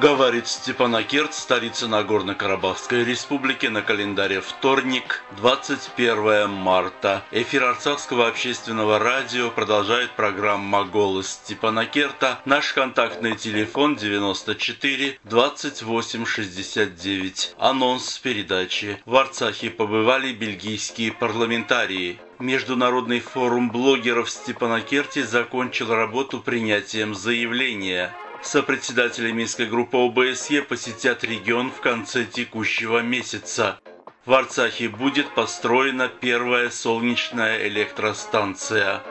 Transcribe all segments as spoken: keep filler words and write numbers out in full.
Говорит Степанакерт, столица Нагорно-Карабахской республики, на календаре вторник, двадцать первое марта. Эфир Арцахского общественного радио продолжает программа «Голос Степанакерта». Наш контактный телефон девяносто четыре двадцать восемь шестьдесят девять. Анонс передачи. В Арцахе побывали бельгийские парламентарии. Международный форум блогеров в Степанакерте закончил работу принятием заявления. Сопредседатели Минской группы О Бэ Эс Е посетят регион в конце текущего месяца. В Арцахе будет построена первая солнечная электростанция.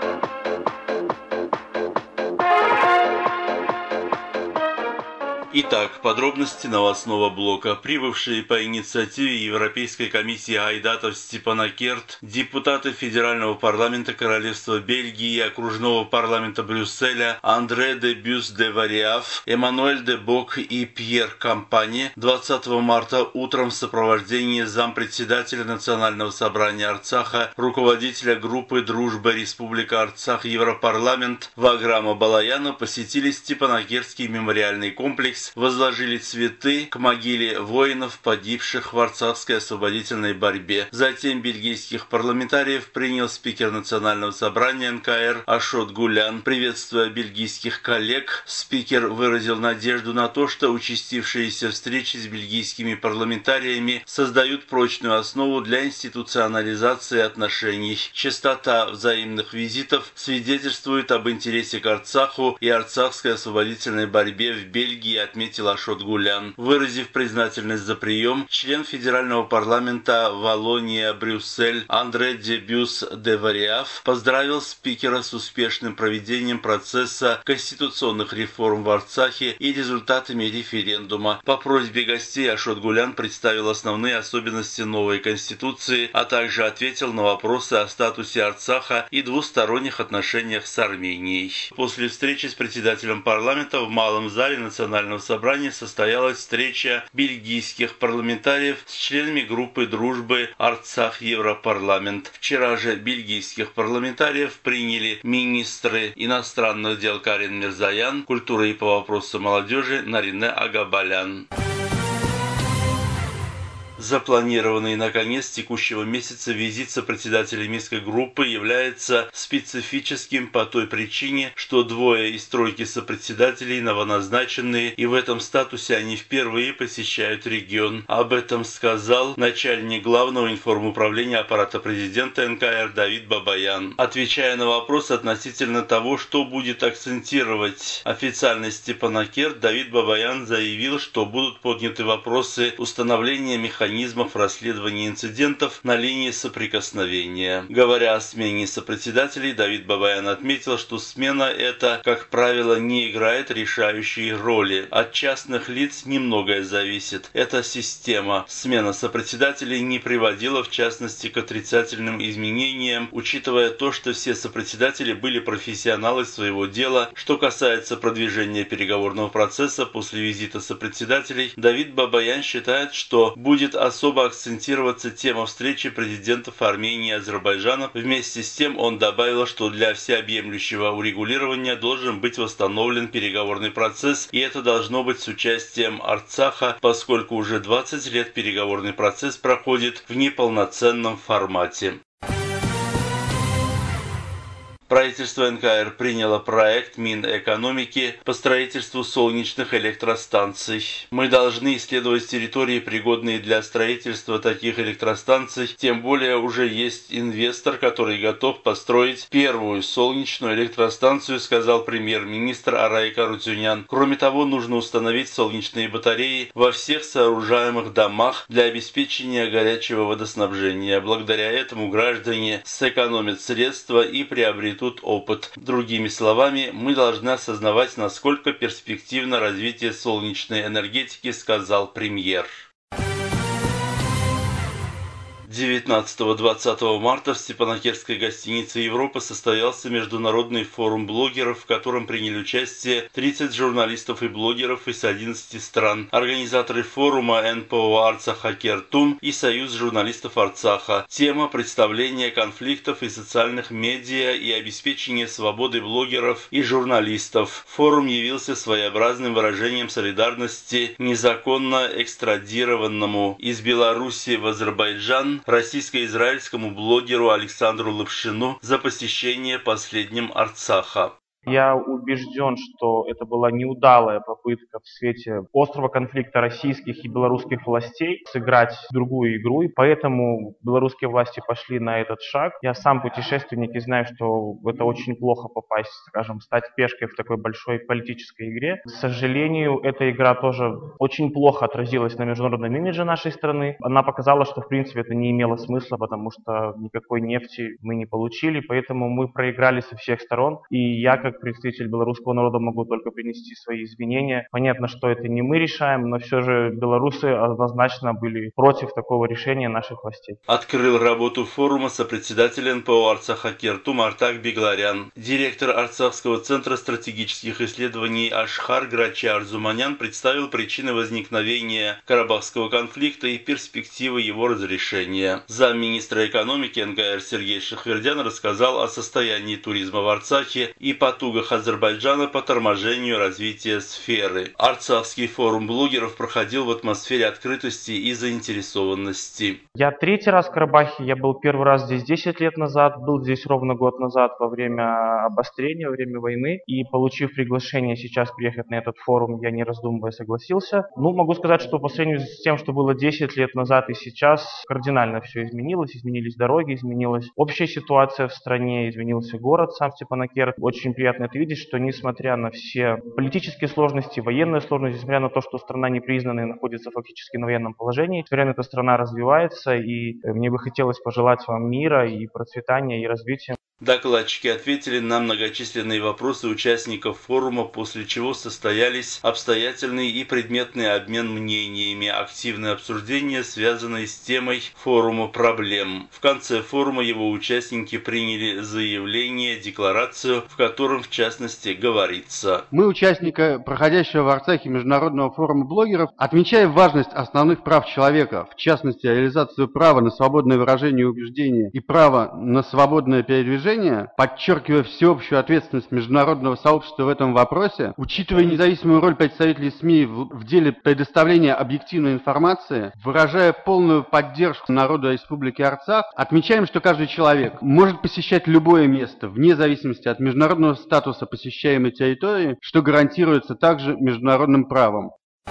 Итак, подробности новостного блока. Прибывшие по инициативе Европейской комиссии Айдата в Степанакерт депутаты Федерального парламента Королевства Бельгии и Окружного парламента Брюсселя Андре де Бюс де Вариаф, Эммануэль де Бок и Пьер Кампани двадцатого марта утром в сопровождении зампредседателя Национального собрания Арцаха, руководителя группы «Дружба Республика Арцах Европарламент» Ваграма Балаяна посетили Степанакертский мемориальный комплекс, возложили цветы к могиле воинов, погибших в арцахской освободительной борьбе. Затем бельгийских парламентариев принял спикер Национального собрания Эн Ка Эр Ашот Гулян. Приветствуя бельгийских коллег, спикер выразил надежду на то, что участившиеся встречи с бельгийскими парламентариями создают прочную основу для институционализации отношений. Частота взаимных визитов свидетельствует об интересе к Арцаху и арцахской освободительной борьбе в Бельгии, отметил Ашот Гулян. Выразив признательность за прием, член Федерального парламента Валлония-Брюссель Андре де Бюс де Вариаф поздравил спикера с успешным проведением процесса конституционных реформ в Арцахе и результатами референдума. По просьбе гостей Ашот Гулян представил основные особенности новой конституции, а также ответил на вопросы о статусе Арцаха и двусторонних отношениях с Арменией. После встречи с председателем парламента в малом зале Национального собрания состоялась встреча бельгийских парламентариев с членами группы дружбы Арцах Европарламент. Вчера же бельгийских парламентариев приняли министры иностранных дел Карин Мирзоян, культуры и по вопросам молодежи Нарине Агабалян. Запланированный на конец текущего месяца визит сопредседателей Минской группы является специфическим по той причине, что двое из тройки сопредседателей новоназначенные, и в этом статусе они впервые посещают регион. Об этом сказал начальник главного информуправления аппарата президента Эн Ка Эр Давид Бабаян. Отвечая на вопрос относительно того, что будет акцентировать официальный Степанакерт, Давид Бабаян заявил, что будут подняты вопросы установления механизмов механизмов расследования инцидентов на линии соприкосновения. Говоря о смене сопредседателей, Давид Бабаян отметил, что смена эта, как правило, не играет решающей роли. От частных лиц немногое зависит. Эта система. Смена сопредседателей не приводила, в частности, к отрицательным изменениям, учитывая то, что все сопредседатели были профессионалы своего дела. Что касается продвижения переговорного процесса после визита сопредседателей, Давид Бабаян считает, что будет особо акцентироваться тема встречи президентов Армении и Азербайджана. Вместе с тем он добавил, что для всеобъемлющего урегулирования должен быть восстановлен переговорный процесс, и это должно быть с участием Арцаха, поскольку уже двадцать лет переговорный процесс проходит в неполноценном формате. Правительство Эн Ка Эр приняло проект Минэкономики по строительству солнечных электростанций. Мы должны исследовать территории, пригодные для строительства таких электростанций, тем более уже есть инвестор, который готов построить первую солнечную электростанцию, сказал премьер-министр Арай Карутюнян. Кроме того, нужно установить солнечные батареи во всех сооружаемых домах для обеспечения горячего водоснабжения. Благодаря этому граждане сэкономят средства и приобретут тут опыт. Другими словами, мы должны осознавать, насколько перспективно развитие солнечной энергетики, сказал премьер. девятнадцатого-двадцатого марта в Степанакертской гостинице «Европа» состоялся международный форум блогеров, в котором приняли участие тридцать журналистов и блогеров из одиннадцати стран. Организаторы форума эн пэ о Арцаха Кертум и Союз журналистов Арцаха. Тема – представление конфликтов и социальных медиа и обеспечение свободы блогеров и журналистов. Форум явился своеобразным выражением солидарности незаконно экстрадированному из Беларуси в Азербайджан российско-израильскому блогеру Александру Лапшину за посещение последним Арцаха. Я убежден, что это была неудалая попытка в свете острого конфликта российских и белорусских властей сыграть другую игру, и поэтому белорусские власти пошли на этот шаг. Я сам путешественник и знаю, что это очень плохо попасть, скажем, стать пешкой в такой большой политической игре. К сожалению, эта игра тоже очень плохо отразилась на международном имидже нашей страны. Она показала, что в принципе это не имело смысла, потому что никакой нефти мы не получили, поэтому мы проиграли со всех сторон. И я, как представитель белорусского народа, могу только принести свои извинения. Понятно, что это не мы решаем, но все же белорусы однозначно были против такого решения наших властей. Открыл работу форума сопредседатель эн пэ о Арцаха Кертум Артак Бегларян. Директор Арцахского центра стратегических исследований Ашхар Грачи Арзуманян представил причины возникновения Карабахского конфликта и перспективы его разрешения. Замминистра экономики эн ка эр Сергей Шахвердян рассказал о состоянии туризма в Арцахе и потугах Азербайджана по торможению развития сферы. Арцахский форум блогеров проходил в атмосфере открытости и заинтересованности. Я третий раз в Карабахе, я был первый раз здесь десять лет назад, был здесь ровно год назад во время обострения, во время войны, и получив приглашение сейчас приехать на этот форум, я не раздумывая согласился. Ну, могу сказать, что по сравнению с тем, что было десять лет назад и сейчас, кардинально все изменилось, изменились дороги, изменилась общая ситуация в стране, изменился город сам Степанакерт. Очень приятно это видеть, что несмотря на все политические сложности, военные сложности, несмотря на то, что страна непризнанная и находится фактически на военном положении, несмотря на это страна развивается, и мне бы хотелось пожелать вам мира и процветания и развития. Докладчики ответили на многочисленные вопросы участников форума, после чего состоялись обстоятельный и предметный обмен мнениями, активное обсуждение, связанное с темой форума проблем. В конце форума его участники приняли заявление, декларацию, в котором в частности говорится: Мы, участники проходящего в Арцахе международного форума блогеров, отмечаем важность основных прав человека, в частности реализацию права на свободное выражение убеждения и права на свободное передвижение, подчеркивая всеобщую ответственность международного сообщества в этом вопросе, учитывая независимую роль представителей СМИ в, в деле предоставления объективной информации, выражая полную поддержку народу Республики Арцах, отмечаем, что каждый человек может посещать любое место, вне зависимости от международного статуса посещаемой территории, что гарантируется также международным правом.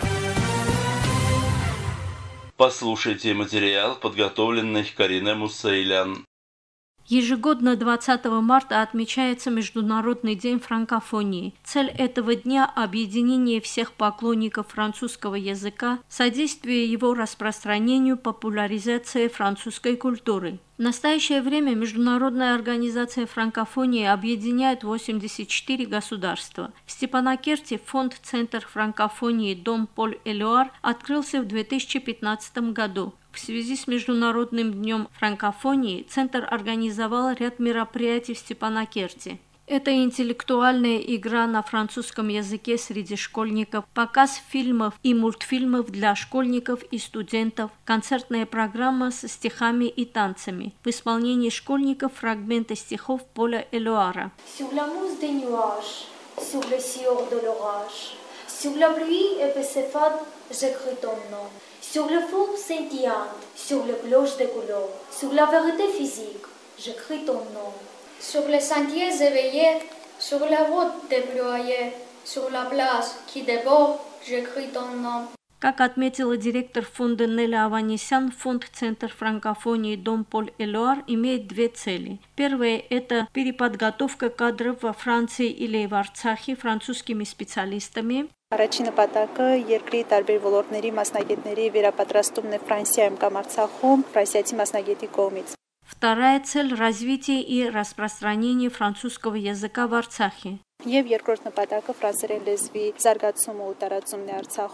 Послушайте материал, подготовленный Карине Мусейлян. Ежегодно двадцатого марта отмечается Международный день франкофонии. Цель этого дня – объединение всех поклонников французского языка, содействие его распространению, популяризации французской культуры. В настоящее время Международная организация франкофонии объединяет восемьдесят четыре государства. В Степанакерте фонд «Центр франкофонии Дом Поль-Элюар» открылся в две тысячи пятнадцатом году. В связи с Международным днем франкофонии Центр организовал ряд мероприятий в Степанакерте. Это интеллектуальная игра на французском языке среди школьников, показ фильмов и мультфильмов для школьников и студентов, концертная программа со стихами и танцами. В исполнении школьников фрагменты стихов Поля Элюара. Sur la mousse des nuages, sur le sillon de l'orage, sur la pluie épaissée, j'écris ton nom. Sur le four scintillante, sur les cloches de couleur, sur la vérité physique, j'écris ton nom. Sur les sentiers éveillés, sur la route déployée, sur la place qui déborde, j'écris ton nom. Как отметила директор фонда Неля Аванесян, фонд «Центр франкофонии Дом Поль-Элюар» имеет две цели. Первая – это переподготовка кадров во Франции или в Арцахе французскими специалистами. Առաջին նպատակը երկրի տարբեր ոլորտների մասնագետների վերապատրաստումն է Ֆրանսիայում կամ Արցախում ֆրանսիացի մասնագետի կողմից. Вторая цель – развитие и распространение французского языка в Арцахе. Եվ երկրորդ նպատակը ֆրանսերեն լեզվի զարգացումը ու տարածումն է Արցախում.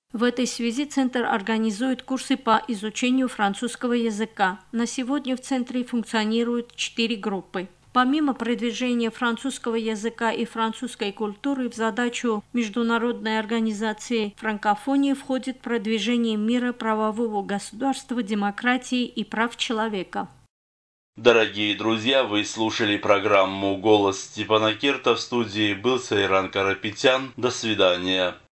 В этой связи Центр организует курсы по изучению французского языка. На сегодня в Центре функционируют четыре группы. Помимо продвижения французского языка и французской культуры, в задачу Международной организации франкофонии входит продвижение мира, правового государства, демократии и прав человека. Дорогие друзья, вы слушали программу «Голос Степана Керта». В студии был Сайран Карапетян. До свидания.